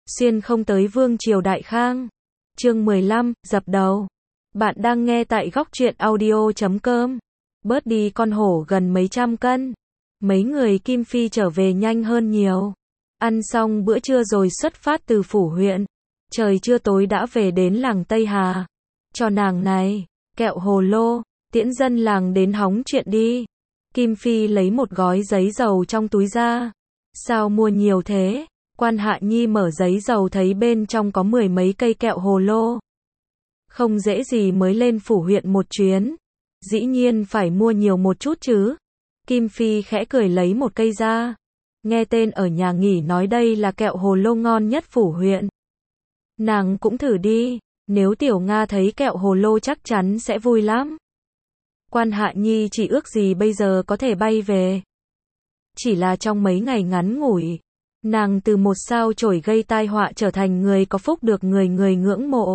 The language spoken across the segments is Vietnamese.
xuyên không tới vương triều Đại Khang. Chương 15, dập đầu. Bạn đang nghe tại góc truyện audio.com. Bớt đi con hổ gần mấy trăm cân. Mấy người Kim Phi trở về nhanh hơn nhiều. Ăn xong bữa trưa rồi xuất phát từ phủ huyện. Trời chưa tối đã về đến làng Tây Hà. Cho nàng này, kẹo hồ lô, tiễn dân làng đến hóng chuyện đi. Kim Phi lấy một gói giấy dầu trong túi ra. Sao mua nhiều thế? Quan Hạ Nhi mở giấy dầu thấy bên trong có 10 mấy cây kẹo hồ lô. Không dễ gì mới lên phủ huyện một chuyến. Dĩ nhiên phải mua nhiều một chút chứ. Kim Phi khẽ cười lấy một cây ra. Nghe tên ở nhà nghỉ nói đây là kẹo hồ lô ngon nhất phủ huyện. Nàng cũng thử đi, nếu Tiểu Nga thấy kẹo hồ lô chắc chắn sẽ vui lắm. Quan Hạ Nhi chỉ ước gì bây giờ có thể bay về. Chỉ là trong mấy ngày ngắn ngủi, nàng từ một sao chổi gây tai họa trở thành người có phúc được người người ngưỡng mộ.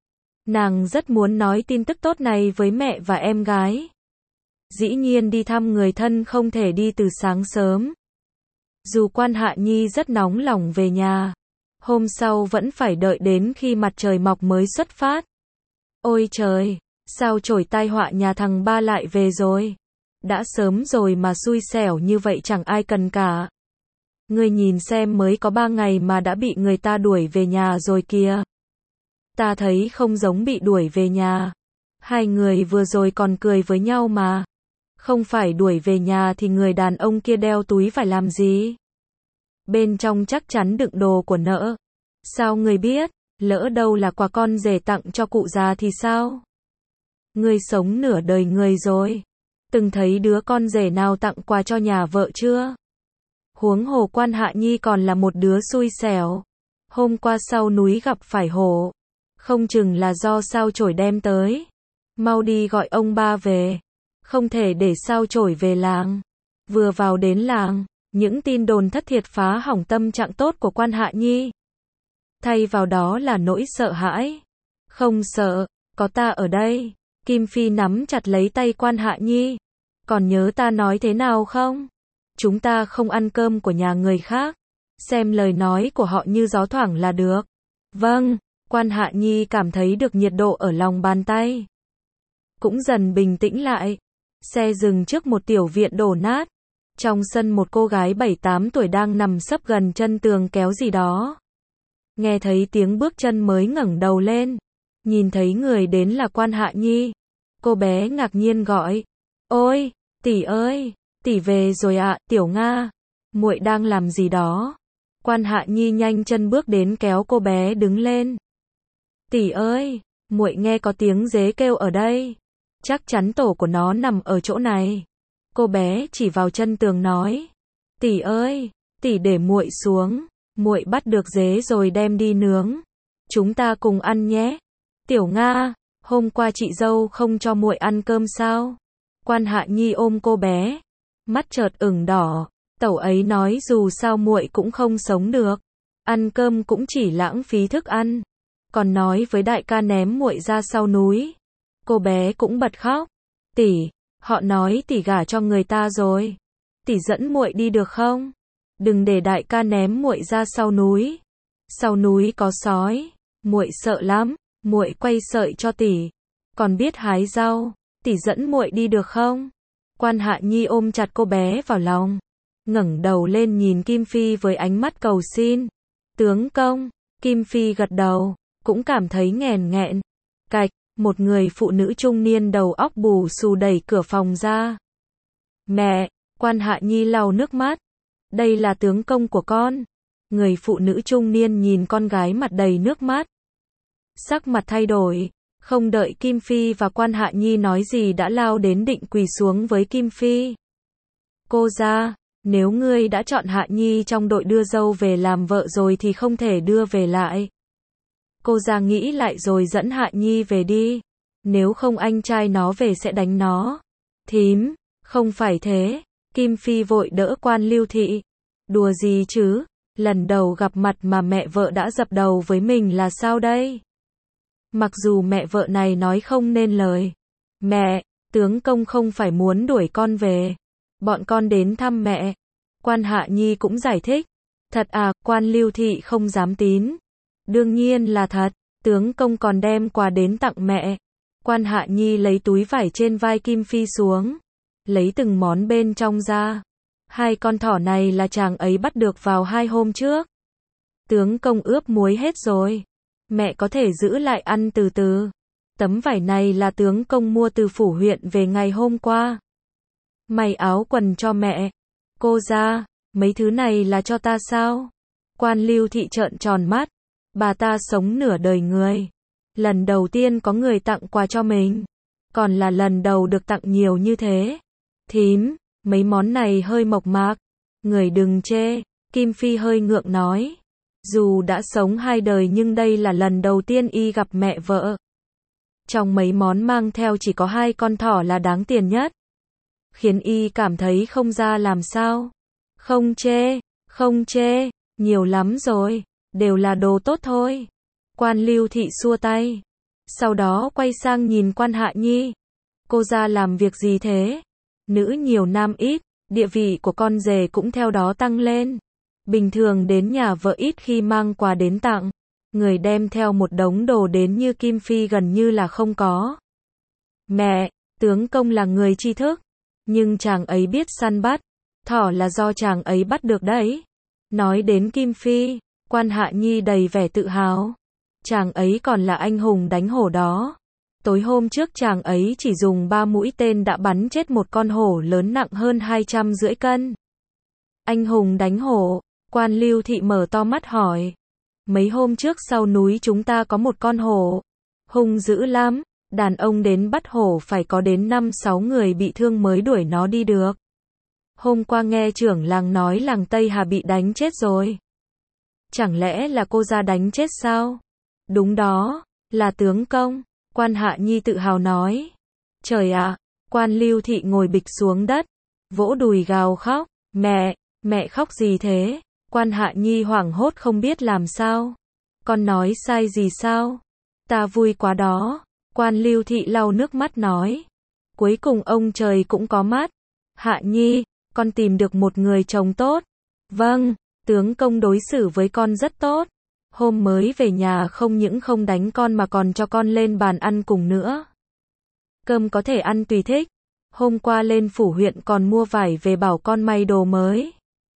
Nàng rất muốn nói tin tức tốt này với mẹ và em gái. Dĩ nhiên đi thăm người thân không thể đi từ sáng sớm. Dù Quan Hạ Nhi rất nóng lòng về nhà, hôm sau vẫn phải đợi đến khi mặt trời mọc mới xuất phát. Ôi trời, sao chổi tai họa nhà thằng ba lại về rồi? Đã sớm rồi mà xui xẻo như vậy chẳng ai cần cả. Ngươi nhìn xem mới có 3 ngày mà đã bị người ta đuổi về nhà rồi kìa. Ta thấy không giống bị đuổi về nhà. Hai người vừa rồi còn cười với nhau mà. Không phải đuổi về nhà thì người đàn ông kia đeo túi phải làm gì? Bên trong chắc chắn đựng đồ của nợ. Sao ngươi biết? Lỡ đâu là quà con rể tặng cho cụ già thì sao? Ngươi sống nửa đời người rồi. Từng thấy đứa con rể nào tặng quà cho nhà vợ chưa? Huống hồ Quan Hạ Nhi còn là một đứa xui xẻo. Hôm qua sau núi gặp phải hổ. Không chừng là do sao chổi đem tới. Mau đi gọi ông ba về. Không thể để sao chổi về làng. Vừa vào đến làng, những tin đồn thất thiệt phá hỏng tâm trạng tốt của Quan Hạ Nhi. Thay vào đó là nỗi sợ hãi. Không sợ, có ta ở đây. Kim Phi nắm chặt lấy tay Quan Hạ Nhi. Còn nhớ ta nói thế nào không? Chúng ta không ăn cơm của nhà người khác. Xem lời nói của họ như gió thoảng là được. Vâng, Quan Hạ Nhi cảm thấy được nhiệt độ ở lòng bàn tay. Cũng dần bình tĩnh lại. Xe dừng trước một tiểu viện đổ nát. Trong sân một cô gái 7-8 tuổi đang nằm sấp gần chân tường kéo gì đó. Nghe thấy tiếng bước chân mới ngẩng đầu lên. Nhìn thấy người đến là Quan Hạ Nhi. Cô bé ngạc nhiên gọi. Ôi, tỷ ơi, tỷ về rồi ạ, Tiểu Nga. Muội đang làm gì đó? Quan Hạ Nhi nhanh chân bước đến kéo cô bé đứng lên. Tỷ ơi, muội nghe có tiếng dế kêu ở đây. Chắc chắn tổ của nó nằm ở chỗ này. Cô bé chỉ vào chân tường nói. Tỷ ơi, tỷ để muội xuống. Muội bắt được dế rồi đem đi nướng. Chúng ta cùng ăn nhé. Tiểu Nga, hôm qua chị dâu không cho muội ăn cơm sao? Quan Hạ Nhi ôm cô bé. Mắt chợt ửng đỏ. Tẩu ấy nói dù sao muội cũng không sống được. Ăn cơm cũng chỉ lãng phí thức ăn. Còn nói với đại ca ném muội ra sau núi. Cô bé cũng bật khóc. Tỷ, họ nói tỷ gả cho người ta rồi. Tỷ dẫn muội đi được không? Đừng để đại ca ném muội ra sau núi. Sau núi có sói, muội sợ lắm. Muội quay sợi cho tỷ. Còn biết hái rau, tỷ dẫn muội đi được không? Quan Hạ Nhi ôm chặt cô bé vào lòng, ngẩng đầu lên nhìn Kim Phi với ánh mắt cầu xin. Tướng công. Kim Phi gật đầu, cũng cảm thấy nghèn nghẹn. Cạch, một người phụ nữ trung niên đầu óc bù xù đẩy cửa phòng ra. Mẹ. Quan Hạ Nhi lau nước mắt. Đây là tướng công của con. Người phụ nữ trung niên nhìn con gái mặt đầy nước mắt. Sắc mặt thay đổi, không đợi Kim Phi và Quan Hạ Nhi nói gì đã lao đến định quỳ xuống với Kim Phi. Cô ra, nếu ngươi đã chọn Hạ Nhi trong đội đưa dâu về làm vợ rồi thì không thể đưa về lại. Cô ra nghĩ lại rồi dẫn Hạ Nhi về đi. Nếu không anh trai nó về sẽ đánh nó. Thím, không phải thế. Kim Phi vội đỡ Quan Lưu Thị. Đùa gì chứ, lần đầu gặp mặt mà mẹ vợ đã dập đầu với mình là sao đây? Mặc dù mẹ vợ này nói không nên lời. Mẹ, tướng công không phải muốn đuổi con về. Bọn con đến thăm mẹ. Quan Hạ Nhi cũng giải thích. Thật à, quan Lưu Thị không dám tín. Đương nhiên là thật, tướng công còn đem quà đến tặng mẹ. Quan Hạ Nhi lấy túi vải trên vai Kim Phi xuống, lấy từng món bên trong ra. 2 con thỏ này là chàng ấy bắt được vào 2 hôm trước. Tướng công ướp muối hết rồi. Mẹ có thể giữ lại ăn từ từ. Tấm vải này là tướng công mua từ phủ huyện về ngày hôm qua. May áo quần cho mẹ. Cô ra, mấy thứ này là cho ta sao? Quan Lưu Thị trợn tròn mắt. Bà ta sống nửa đời người. Lần đầu tiên có người tặng quà cho mình. Còn là lần đầu được tặng nhiều như thế. Thím, mấy món này hơi mộc mạc. Người đừng chê. Kim Phi hơi ngượng nói. Dù đã sống 2 đời nhưng đây là lần đầu tiên y gặp mẹ vợ. Trong mấy món mang theo chỉ có 2 con thỏ là đáng tiền nhất. Khiến y cảm thấy không ra làm sao. Không chê, nhiều lắm rồi. Đều là đồ tốt thôi. Quan Lưu Thị xua tay. Sau đó quay sang nhìn Quan Hạ Nhi. Cô ra làm việc gì thế? Nữ nhiều nam ít, địa vị của con rể cũng theo đó tăng lên. Bình thường đến nhà vợ ít khi mang quà đến tặng. Người đem theo một đống đồ đến như Kim Phi gần như là không có. Mẹ, tướng công là người tri thức. Nhưng chàng ấy biết săn bắt. Thỏ là do chàng ấy bắt được đấy. Nói đến Kim Phi, Quan Hạ Nhi đầy vẻ tự hào. Chàng ấy còn là anh hùng đánh hổ đó. Tối hôm trước chàng ấy chỉ dùng 3 mũi tên đã bắn chết một con hổ lớn nặng hơn 250 cân. Anh hùng đánh hổ, Quan Lưu Thị mở to mắt hỏi. Mấy hôm trước sau núi chúng ta có một con hổ. Hung dữ lắm, đàn ông đến bắt hổ phải có đến 5-6 người bị thương mới đuổi nó đi được. Hôm qua nghe trưởng làng nói làng Tây Hà bị đánh chết rồi. Chẳng lẽ là cô ra đánh chết sao? Đúng đó, là tướng công. Quan Hạ Nhi tự hào nói. Trời ạ, Quan Lưu Thị ngồi bịch xuống đất, vỗ đùi gào khóc. Mẹ khóc gì thế? Quan Hạ Nhi hoảng hốt không biết làm sao. Con nói sai gì sao? Ta vui quá đó. Quan Lưu Thị lau nước mắt nói. Cuối cùng ông trời cũng có mắt. Hạ Nhi, con tìm được một người chồng tốt. Vâng, tướng công đối xử với con rất tốt. Hôm mới về nhà không những không đánh con mà còn cho con lên bàn ăn cùng nữa. Cơm có thể ăn tùy thích. Hôm qua lên phủ huyện còn mua vải về bảo con may đồ mới.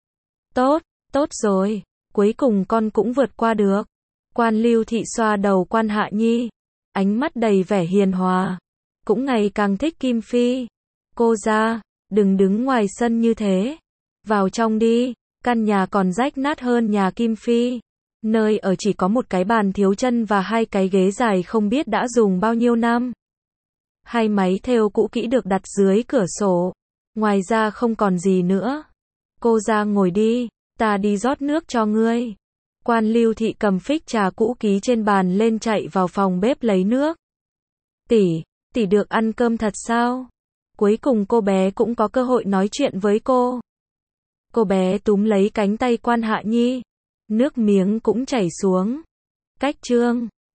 Tốt rồi, cuối cùng con cũng vượt qua được. Quan Lưu Thị xoa đầu Quan Hạ Nhi, ánh mắt đầy vẻ hiền hòa, cũng ngày càng thích Kim Phi. Cô ra, đừng đứng ngoài sân như thế. Vào trong đi, căn nhà còn rách nát hơn nhà Kim Phi. Nơi ở chỉ có một cái bàn thiếu chân và 2 cái ghế dài không biết đã dùng bao nhiêu năm. 2 máy thêu cũ kỹ được đặt dưới cửa sổ. Ngoài ra không còn gì nữa. Cô ra ngồi đi, ta đi rót nước cho ngươi. Quan Lưu Thị cầm phích trà cũ kỹ trên bàn lên chạy vào phòng bếp lấy nước. Tỷ được ăn cơm thật sao? Cuối cùng cô bé cũng có cơ hội nói chuyện với cô. Cô bé túm lấy cánh tay Quan Hạ Nhi. Nước miếng cũng chảy xuống. Cách chương